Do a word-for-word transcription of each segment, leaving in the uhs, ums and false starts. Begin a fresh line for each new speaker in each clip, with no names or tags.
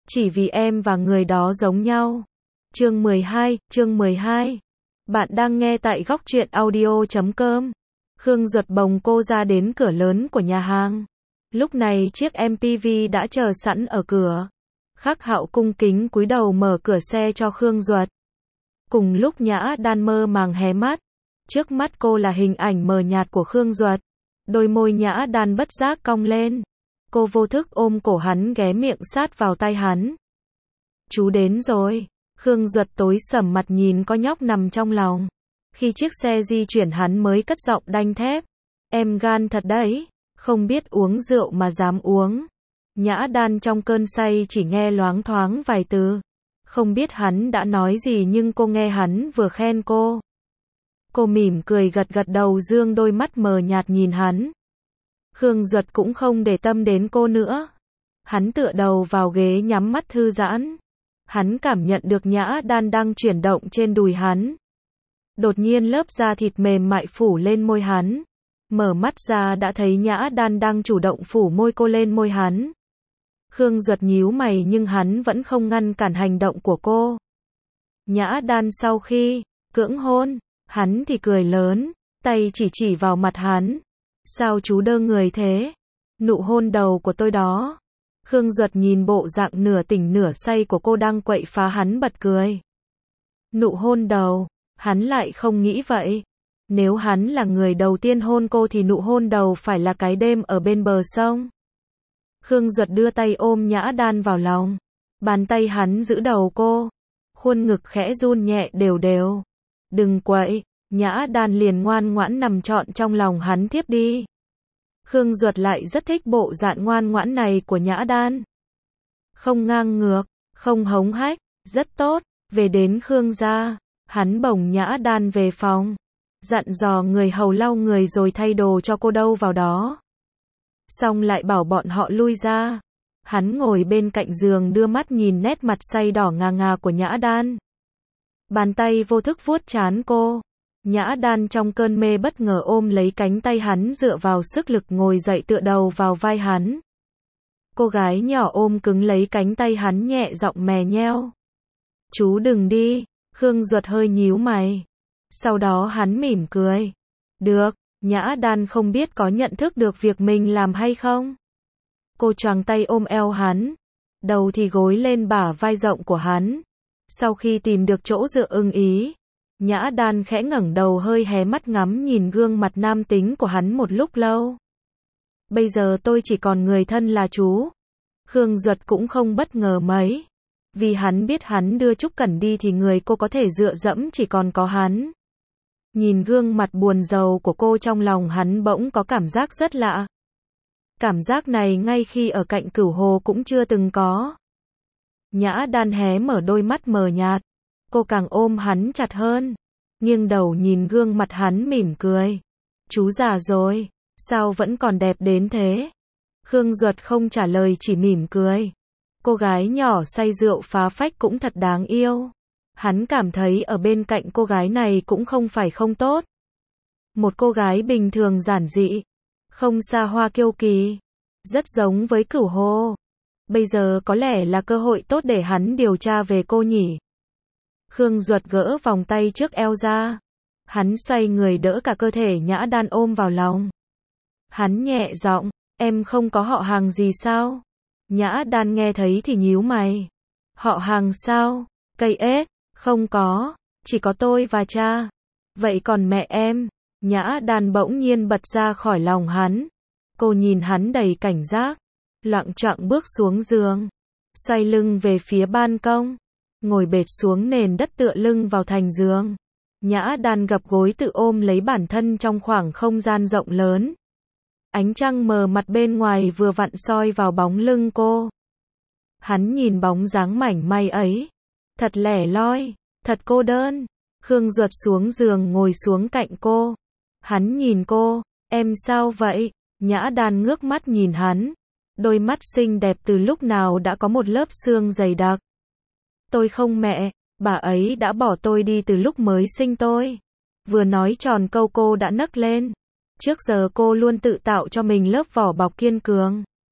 Chỉ vì em và người đó giống nhau. Chương mười hai, chương mười hai. Bạn đang nghe tại góc truyện audio chấm com. Khương Duật bồng cô ra đến cửa lớn của nhà hàng. Lúc này chiếc em pê vê đã chờ sẵn ở cửa. Khắc Hạo cung kính cúi đầu mở cửa xe cho Khương Duật. Cùng lúc Nhã Đan mơ màng hé mắt. Trước mắt cô là hình ảnh mờ nhạt của Khương Duật. Đôi môi Nhã Đan bất giác cong lên. Cô vô thức ôm cổ hắn, ghé miệng sát vào tai hắn. Chú đến rồi. Khương Duật tối sầm mặt nhìn con nhóc nằm trong lòng. Khi chiếc xe di chuyển hắn mới cất giọng đanh thép. Em gan thật đấy, không biết uống rượu mà dám uống. Nhã Đan trong cơn say chỉ nghe loáng thoáng vài từ. Không biết hắn đã nói gì nhưng cô nghe hắn vừa khen cô. Cô mỉm cười gật gật đầu, dương đôi mắt mờ nhạt nhìn hắn. Khương Duật cũng không để tâm đến cô nữa. Hắn tựa đầu vào ghế nhắm mắt thư giãn. Hắn cảm nhận được Nhã Đan đang chuyển động trên đùi hắn. Đột nhiên lớp da thịt mềm mại phủ lên môi hắn. Mở mắt ra đã thấy Nhã Đan đang chủ động phủ môi cô lên môi hắn. Khương Duật nhíu mày nhưng hắn vẫn không ngăn cản hành động của cô. Nhã Đan sau khi cưỡng hôn, hắn thì cười lớn, tay chỉ chỉ vào mặt hắn. Sao chú đơ người thế? Nụ hôn đầu của tôi đó. Khương Duật nhìn bộ dạng nửa tỉnh nửa say của cô đang quậy phá hắn bật cười. Nụ hôn đầu, hắn lại không nghĩ vậy. Nếu hắn là người đầu tiên hôn cô thì nụ hôn đầu phải là cái đêm ở bên bờ sông. Khương Duật đưa tay ôm Nhã Đan vào lòng. Bàn tay hắn giữ đầu cô. Khuôn ngực khẽ run nhẹ đều đều. Đừng quậy. Nhã Đan liền ngoan ngoãn nằm trọn trong lòng hắn thiếp đi. Khương Duật lại rất thích bộ dạng ngoan ngoãn này của Nhã Đan. Không ngang ngược, không hống hách, rất tốt. Về đến Khương gia, hắn bồng Nhã Đan về phòng. Dặn dò người hầu lau người rồi thay đồ cho cô đâu vào đó. Xong lại bảo bọn họ lui ra. Hắn ngồi bên cạnh giường đưa mắt nhìn nét mặt say đỏ ngà ngà của Nhã Đan. Bàn tay vô thức vuốt trán cô. Nhã Đan trong cơn mê bất ngờ ôm lấy cánh tay hắn, dựa vào sức lực ngồi dậy tựa đầu vào vai hắn. Cô gái nhỏ ôm cứng lấy cánh tay hắn, nhẹ giọng mè nheo. Chú đừng đi. Khương Duật hơi nhíu mày. Sau đó hắn mỉm cười. Được. Nhã Đan không biết có nhận thức được việc mình làm hay không. Cô choàng tay ôm eo hắn. Đầu thì gối lên bả vai rộng của hắn. Sau khi tìm được chỗ dựa ưng ý, Nhã Đan khẽ ngẩng đầu hơi hé mắt ngắm nhìn gương mặt nam tính của hắn một lúc lâu. Bây giờ tôi chỉ còn người thân là chú. Khương Duật cũng không bất ngờ mấy. Vì hắn biết hắn đưa Trúc Cẩn đi thì người cô có thể dựa dẫm chỉ còn có hắn. Nhìn gương mặt buồn rầu của cô, trong lòng hắn bỗng có cảm giác rất lạ. Cảm giác này ngay khi ở cạnh Cửu Hồ cũng chưa từng có. Nhã Đan hé mở đôi mắt mờ nhạt. Cô càng ôm hắn chặt hơn. Nghiêng đầu nhìn gương mặt hắn mỉm cười. Chú già rồi, sao vẫn còn đẹp đến thế? Khương Duật không trả lời, chỉ mỉm cười. Cô gái nhỏ say rượu phá phách cũng thật đáng yêu. Hắn cảm thấy ở bên cạnh cô gái này cũng không phải không tốt. Một cô gái bình thường giản dị, không xa hoa kiêu kỳ, rất giống với Cửu Hồ. Bây giờ có lẽ là cơ hội tốt để hắn điều tra về cô nhỉ. Khương Duật gỡ vòng tay trước eo ra. Hắn xoay người đỡ cả cơ thể Nhã Đan ôm vào lòng. Hắn nhẹ giọng, em không có họ hàng gì sao? Nhã Đan nghe thấy thì nhíu mày. Họ hàng sao? Cây ếch, không có, chỉ có tôi và cha. Vậy còn mẹ em? Nhã Đan bỗng nhiên bật ra khỏi lòng hắn. Cô nhìn hắn đầy cảnh giác, loạng choạng bước xuống giường, xoay lưng về phía ban công, ngồi bệt xuống nền đất tựa lưng vào thành giường. Nhã Đan gập gối tự ôm lấy bản thân trong khoảng không gian rộng lớn. Ánh trăng mờ mặt bên ngoài vừa vặn soi vào bóng lưng cô. Hắn nhìn bóng dáng mảnh may ấy, thật lẻ loi, thật cô đơn. Khương Duật xuống giường ngồi xuống cạnh cô. Hắn nhìn cô, em sao vậy? Nhã Đan ngước mắt nhìn hắn. Đôi mắt xinh đẹp từ lúc nào đã có một lớp sương dày đặc. Tôi không mẹ, bà ấy đã bỏ tôi đi từ lúc mới sinh tôi. Vừa nói tròn câu cô đã nấc lên. Trước giờ cô luôn tự tạo cho mình lớp vỏ bọc kiên cường.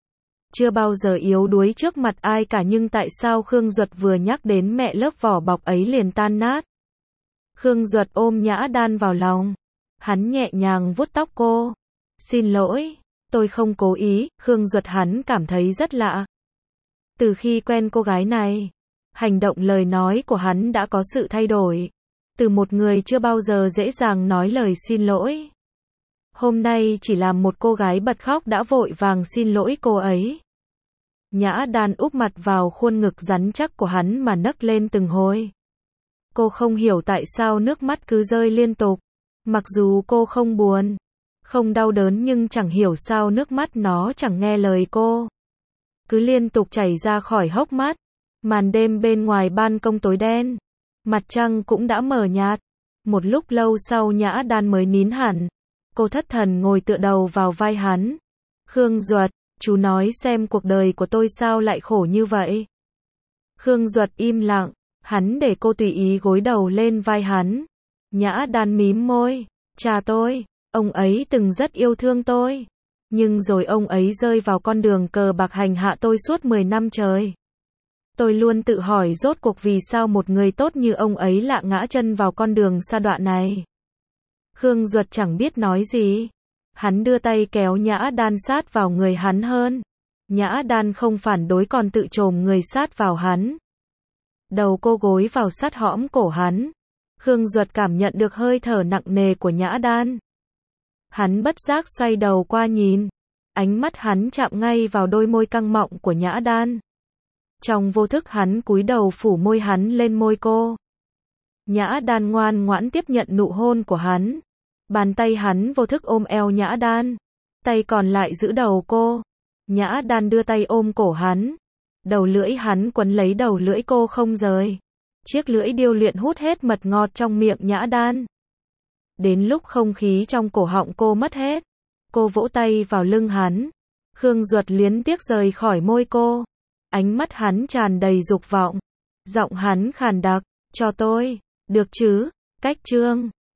chưa bao giờ yếu đuối trước mặt ai cả, nhưng tại sao Khương Duật vừa nhắc đến mẹ lớp vỏ bọc ấy liền tan nát. Khương Duật ôm Nhã Đan vào lòng. Hắn nhẹ nhàng vuốt tóc cô. Xin lỗi, tôi không cố ý. Khương Duật hắn cảm thấy rất lạ. Từ khi quen cô gái này, hành động lời nói của hắn đã có sự thay đổi. Từ một người chưa bao giờ dễ dàng nói lời xin lỗi, hôm nay chỉ làm một cô gái bật khóc đã vội vàng xin lỗi cô ấy. Nhã Đan úp mặt vào khuôn ngực rắn chắc của hắn mà nấc lên từng hồi. Cô không hiểu tại sao nước mắt cứ rơi liên tục. Mặc dù cô không buồn, không đau đớn, nhưng chẳng hiểu sao nước mắt nó chẳng nghe lời cô, cứ liên tục chảy ra khỏi hốc mắt. Màn đêm bên ngoài ban công tối đen, mặt trăng cũng đã mờ nhạt. Một lúc lâu sau Nhã Đan mới nín hẳn. Cô thất thần ngồi tựa đầu vào vai hắn. Khương Duật, chú nói xem cuộc đời của tôi sao lại khổ như vậy. Khương Duật im lặng, hắn để cô tùy ý gối đầu lên vai hắn. Nhã Đan mím môi, cha tôi, ông ấy từng rất yêu thương tôi. Nhưng rồi ông ấy rơi vào con đường cờ bạc hành hạ tôi suốt mười năm trời. Tôi luôn tự hỏi rốt cuộc vì sao một người tốt như ông ấy lại ngã chân vào con đường sa đọa này. Khương Duật chẳng biết nói gì. Hắn đưa tay kéo Nhã Đan sát vào người hắn hơn. Nhã Đan không phản đối còn tự chồm người sát vào hắn. Đầu cô gối vào sát hõm cổ hắn. Khương Duật cảm nhận được hơi thở nặng nề của Nhã Đan. Hắn bất giác xoay đầu qua nhìn. Ánh mắt hắn chạm ngay vào đôi môi căng mọng của Nhã Đan. Trong vô thức hắn cúi đầu phủ môi hắn lên môi cô. Nhã Đan ngoan ngoãn tiếp nhận nụ hôn của hắn. Bàn tay hắn vô thức ôm eo Nhã Đan. Tay còn lại giữ đầu cô. Nhã Đan đưa tay ôm cổ hắn. Đầu lưỡi hắn quấn lấy đầu lưỡi cô không rời. Chiếc lưỡi điêu luyện hút hết mật ngọt trong miệng Nhã Đan. Đến lúc không khí trong cổ họng cô mất hết, cô vỗ tay vào lưng hắn. Khương Duật luyến tiếc rời khỏi môi cô. Ánh mắt hắn tràn đầy dục vọng. Giọng hắn khàn đặc, cho tôi, được chứ, cách chương.